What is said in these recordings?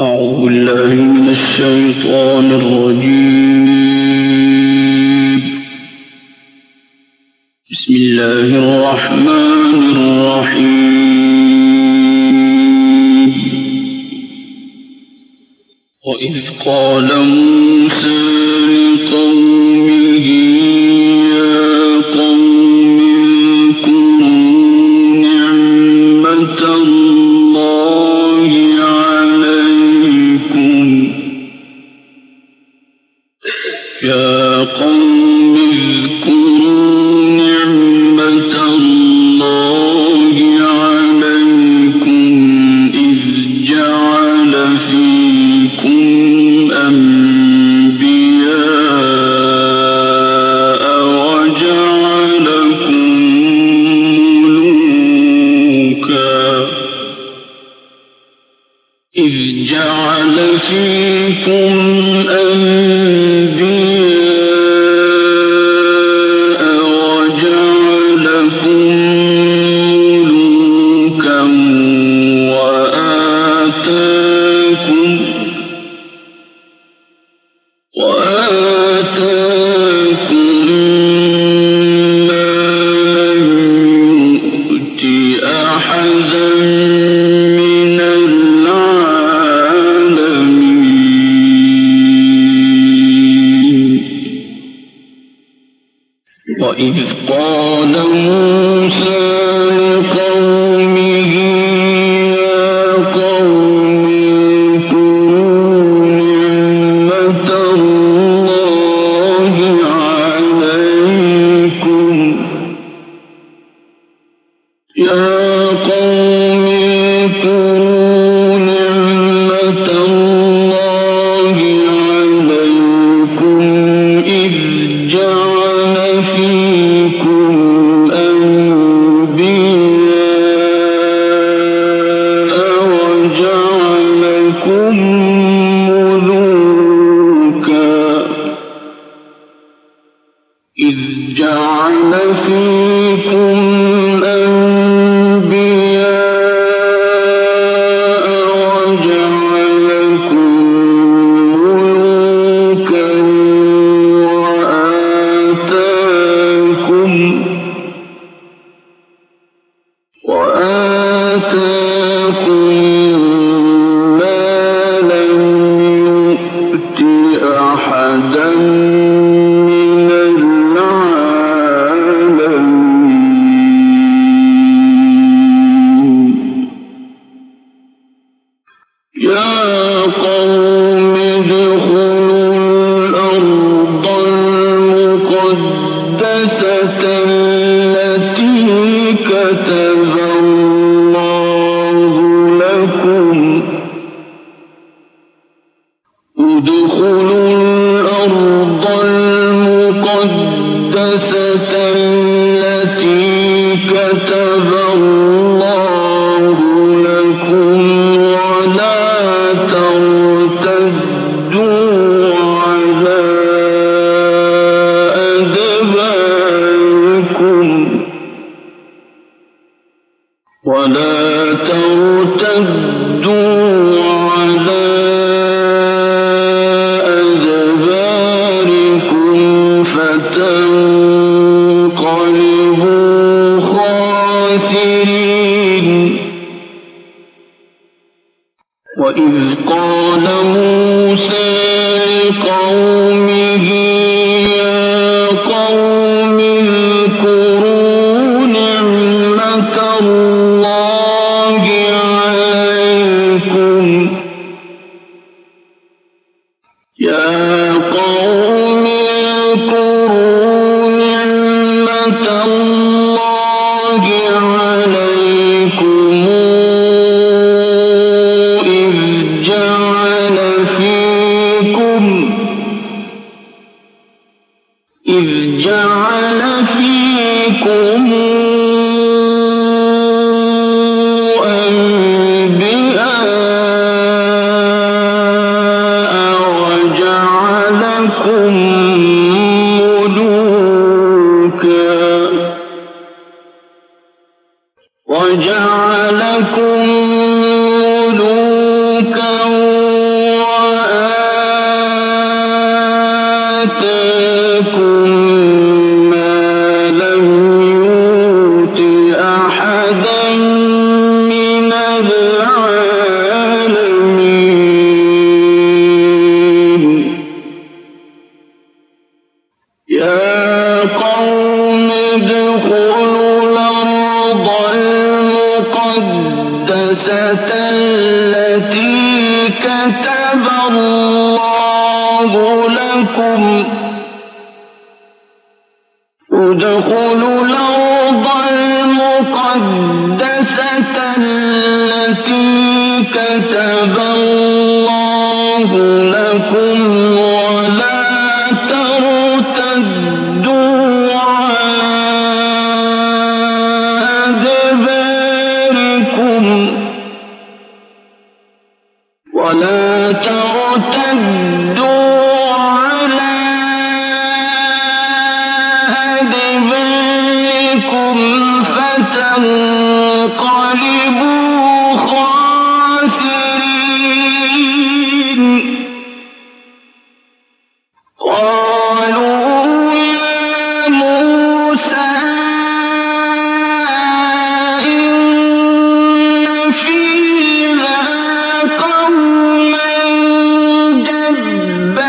أعوذ بالله من الشيطان الرجيم. بسم الله الرحمن الرحيم. وإذ قال موسى لقومه يا قوم اذكروا نعمة الله عليكم إذ جعل فيكم أنبياء وجعلكم ملوكا وآتاكم ما لم يؤت أحدا من العالمين. وإذ قال موسى لقومه يا قوم اذكروا نعمة الله عليكم إذ جعل فيكم أنبياء وجعلكم ملوكا وآتاكم ما لم يؤت أحدا من العالمين. يا قوم ادخلوا الأرض المقدسة التي كتب الله لكم ادخلوا الأرض المقدسة التي كتب الله لكم ولا ترتدوا على أدباركم فتنقلبوا خاسرين. وإذ قال موسى لقومه يا قوم اذكروا نعمة الله عليكم إذ جعل فيكم أنبياء كتب الله لكم ادخلوا الأرض المقدسة التي كتب الله لكم ولا ترتدوا على أدباركم فتنقلبوا خاسرين قالوا يا موسى إن فيها قوما جبارين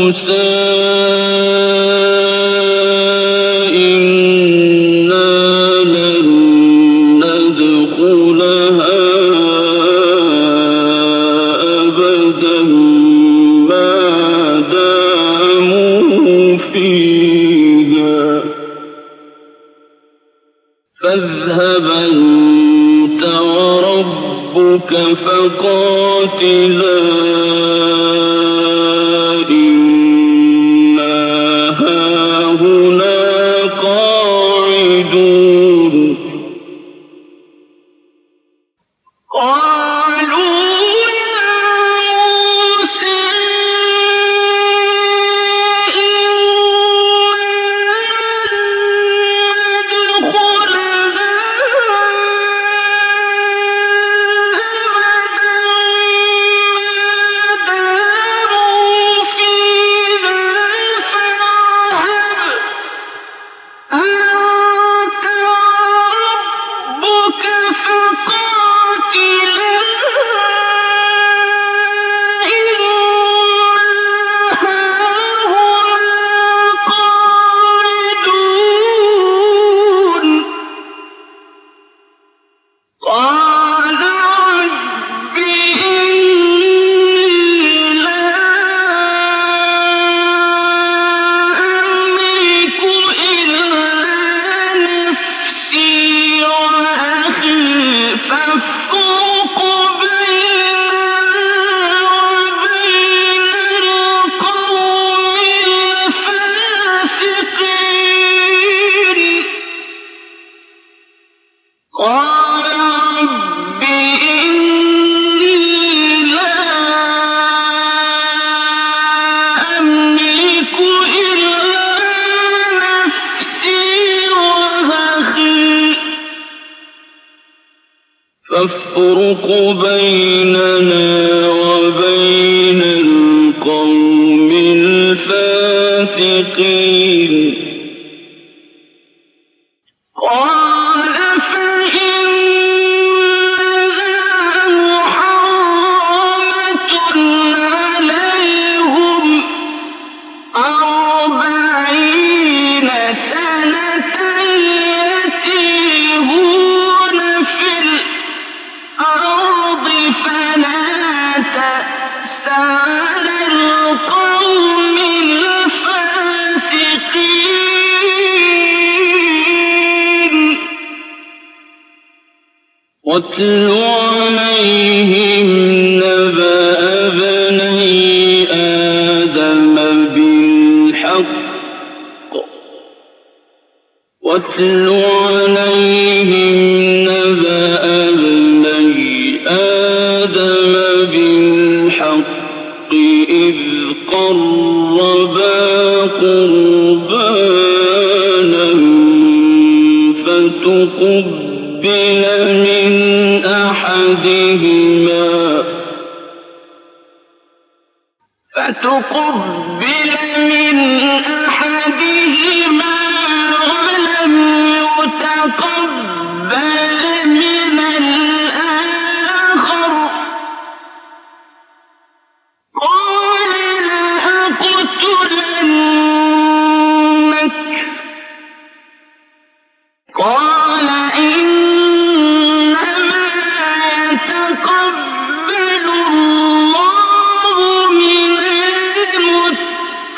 موسى إنا لن ندخلها أبدا ما داموا فيها فاذهب أنت وربك فقاتلا إنا هاهنا قاعدون قالوا يا موسى فافرق بيننا وبين القوم الفاسقين قال فإنها محرمة عليهم 40 سنة يتيهون في الأرض فلا تأس على القوم الفاسقين واتل عليهم نبأ ابني آدم بالحق واتل عليهم نبأ ابني آدم بالحق إذ قربا قربانا فتقبل من أحدهما ولم يتقبل من الآخر قال لأقتلنك قال إنما يتقبل الله من المتقين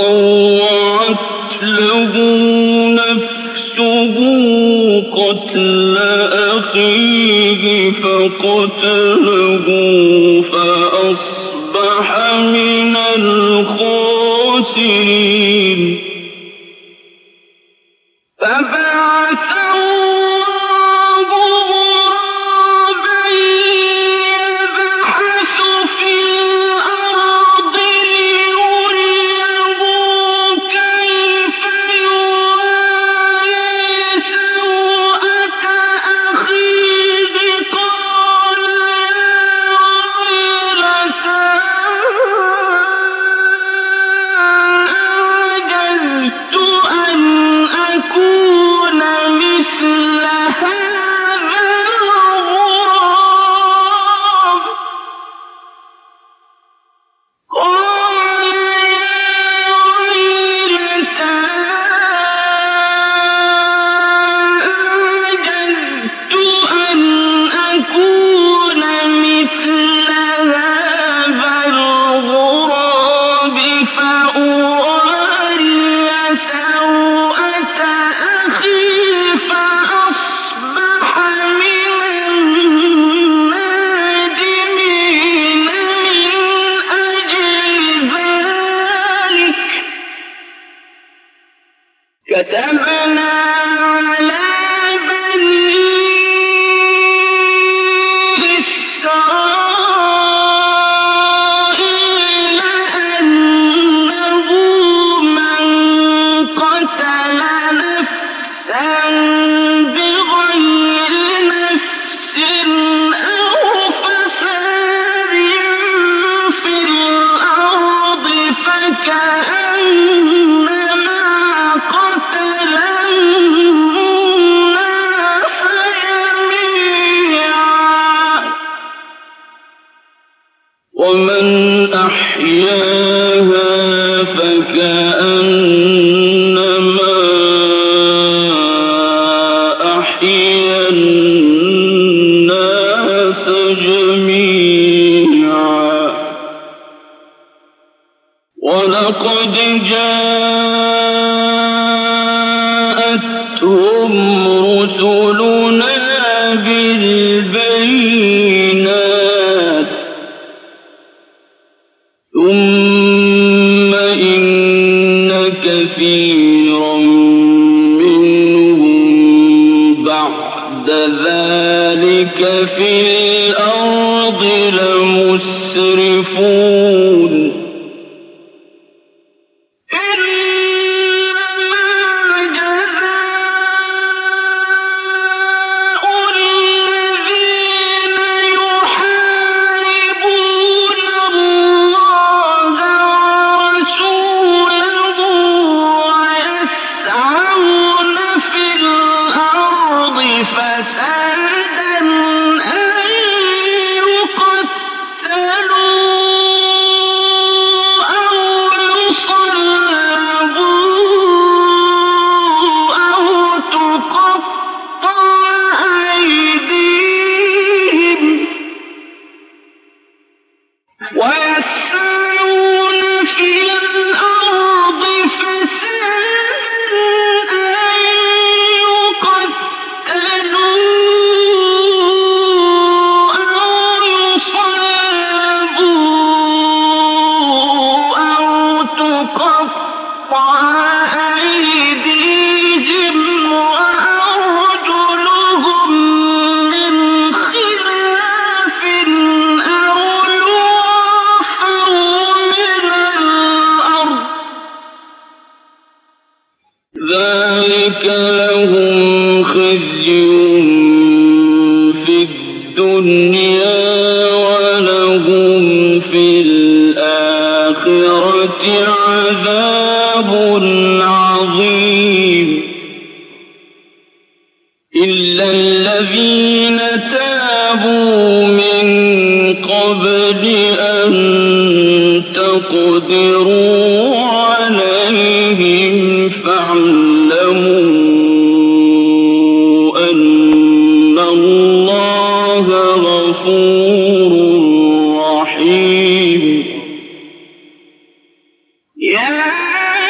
طوعت له نفسه قتل أخيه فقتله فأصبح من الخاسرين فبعث الله غرابا يبحث في الأرض ليريه كيف يواري سوءة أخيه قال يا ويلتى أعجزت أن أكون مثل هذا الغراب قال يا ويلتى أعجزت أن أكون مثل هذا الغراب فأواري سوءة أخي فأصبح من النادمين من أجل ذلك كتبنا على بني إسرائيل أنه من قتل نفسا بغير نفس أو فساد في الأرض فكأنما قتل الناس جميعا ومن أحياها فكأنما أحيا الناس جميعا ولقد جاءتهم رسلنا بالبينات ثم إن كثيرا منهم بعد ذلك في الأرض لمسرفون إنما جزاء الذين يحاربون الله ورسوله ويسعون في الأرض فسادا أن يقتلوا أو يصلبوا أو تقطع أيديهم ويسعون في الأرض فسادا أن يقتلوا أو يصلبوا أو تقطع أيديهم وأرجلهم من خلاف أو ينفوا من الأرض ذلك لهم خزي في الدنيا ولهم في الآخرة عذاب عظيم إلا الذين تابوا من قبل أن تقدروا عليهم فاعلموا أن الله غفور رحيم يا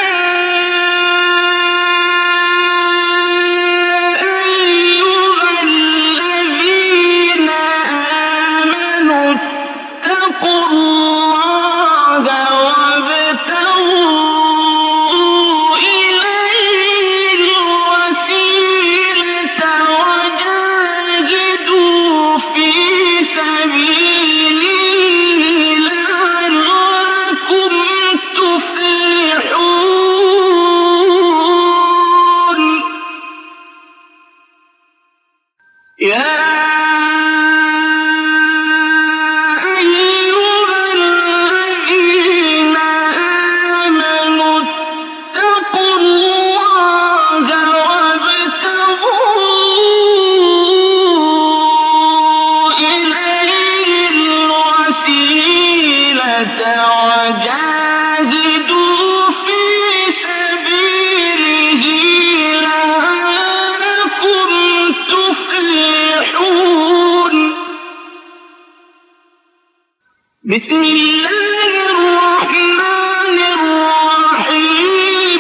بسم الله الرحمن الرحيم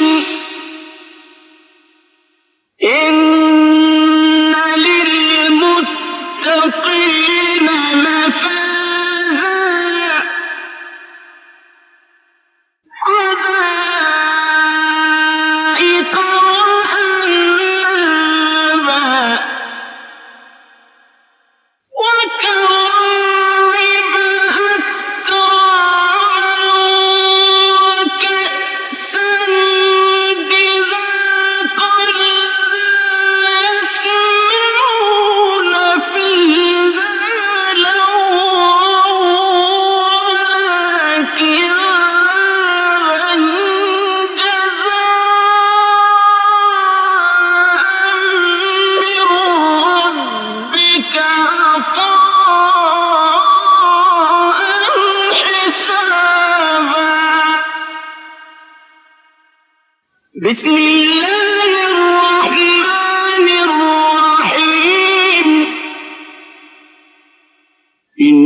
إن للمتقين مفازا حدائق وأعنابا وكواعب أترابا وكأسا دهاقا لا يسمعون فيها لغوا ولا كذابا جزاء من ربك عطاء حسابا بسم الله الرحمن الرحيم إن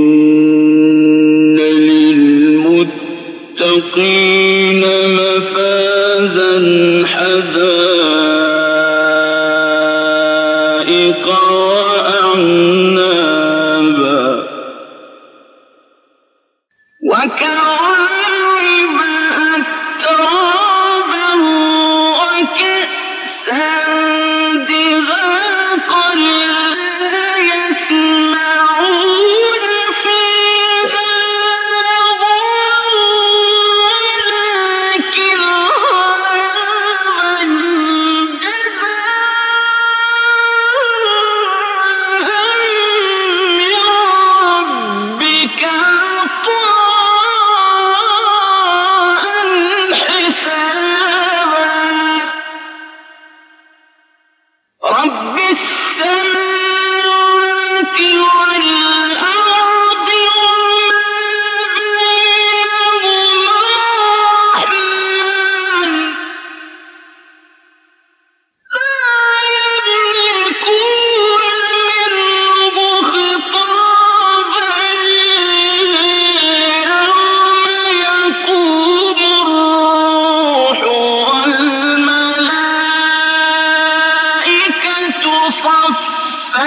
للمتقين مفازا حدائق وأعنابا وكواعب أترابا وكأسا دهاقا لا يسمعون فيها لغوا ولا كذابا جزاء من ربك عطاء حسابا رب السماوات والأرض وما بينهما الرحمن لا يملكون منه خطابا يوم يقوم الروح والملائكة صفا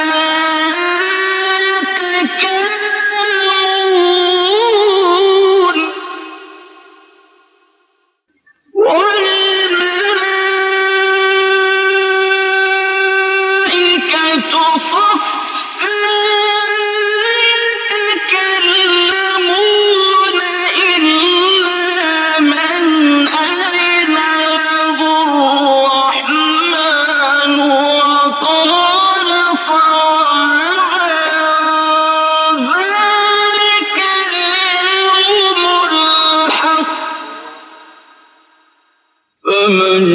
يتكلمون والملائكة صفا يتكلمون إلا من أذن له الرحمن وقال صوابا ذلك اليوم الحق فمن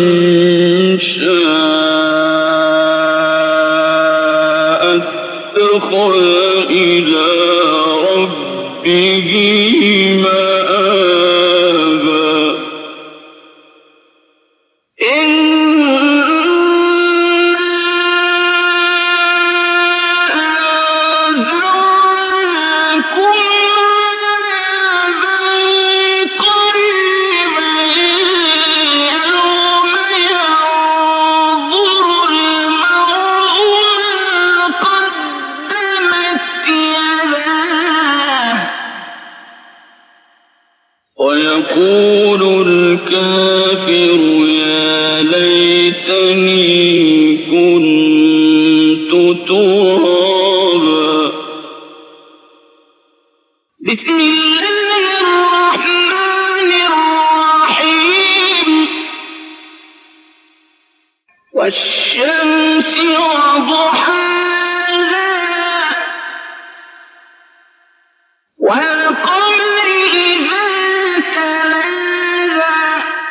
شاء اتخذ إلى ربه مآبا إنا أنذرناكم عذابا قريبا يوم ينظر المرء ما قدمت يداه ويقول الكافر يا ليتني كنت ترابا بسم الله الرحمن الرحيم والشمس وضحاها والقمر إذا تلاها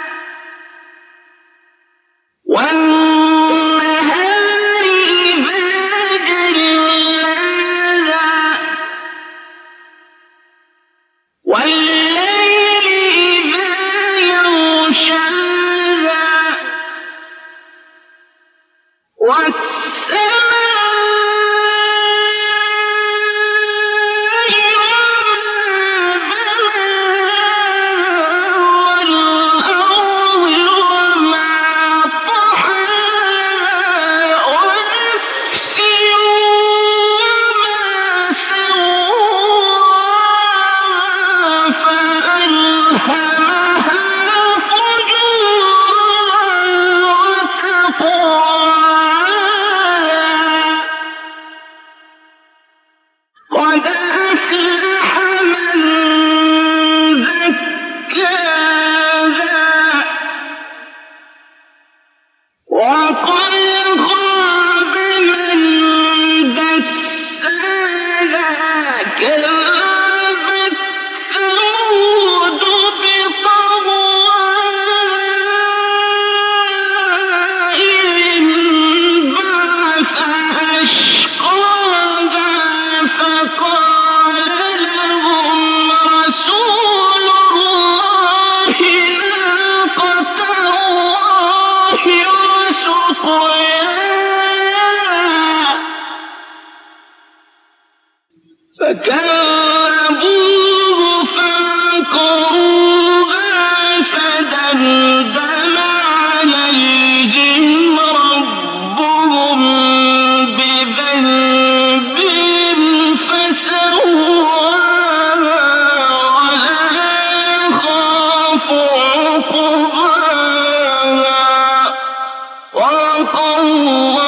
والنهار إذا جلاها والليل إذا يغشاها والسماء وقد خاب من دساها كذبت ثمود بطغواها إذ انبعث أشقاها فقال لهم رسول الله ناقة الله وسقياها فكذبوه فعقروها فدمدم عليهم ربهم بذنبهم فسواها ولا يخاف عقباها وقال